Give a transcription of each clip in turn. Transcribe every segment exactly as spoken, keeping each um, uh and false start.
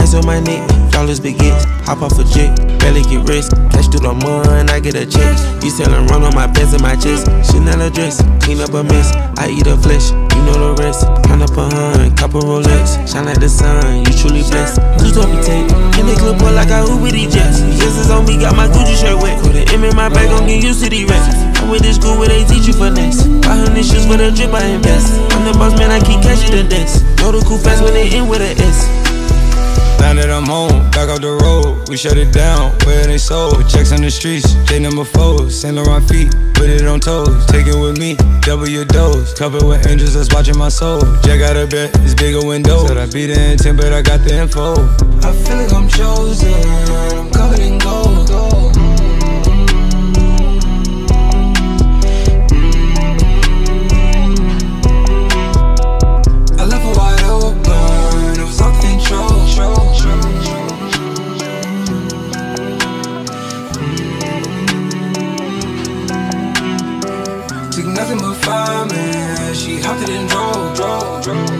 Ice on my neck, flawless baguettes. Hop off a jet, barely get rest. Cash through the mud, I get a check. You sellin' run on my pants and my chest. Chanel a dress, clean up a mess. I eat her flesh, you know the rest. Count up a hun, couple Rolex. Shine like the sun, you truly blessed. Two top tape, in the clip boy like I Uber these jets. Yes, it's on me, got my Gucci shirt wet. Put an M in my bag, gon' get used to these rats. I'm with this school where they teach you finesse. five hundred shoes for the drip, I invest. I'm the boss man, I keep catching the desk. Know the cool fast when they in with a S. Now that I'm home, back off the road, we shut it down, where they sold. Checks on the streets, J number four, Saint Laurent feet, put it on toes. Take it with me, double your dose. Covered with angels that's watching my soul. Jack out of bed, it's bigger window. Said I be the intent, but I got the info. I feel like I'm chosen, I'm covered in gold. I left her wide open, it was all control. Took nothing but five minutes, she hopped it and drove, drove, drove.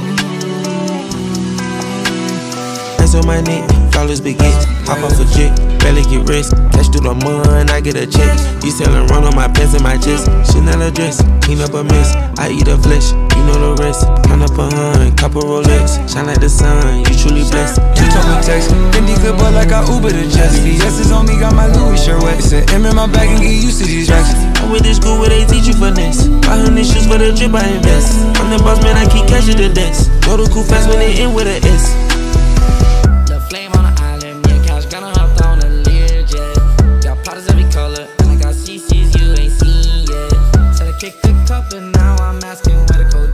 Ice on my neck, flawless baguettes. Hop off a jet, barely get rest. Cash through the mud, I get a check. You sellin' run on my pants and my chest. Chanel a dress, clean up a mess. I eat her flesh, you know the rest. Count up a hun, couple Rolex. Shine like the sun, you truly blessed. You told me text, Fendi clip boy like I Uber the jet. V S is on me, got my Louis shirt wet. It's an M in my bag and get used to these racks. I'm with this school where they teach you finesse. five hundred shoes for the drip, I invest. I'm the boss man, I keep catching the desk. Know the cool fast when they in with a S. The flame on the island, me and Couch gonna hop on a Learjet. Got potters every color, and I got C Cs you ain't seen yet. Said I kicked the cup and now I'm asking where the coach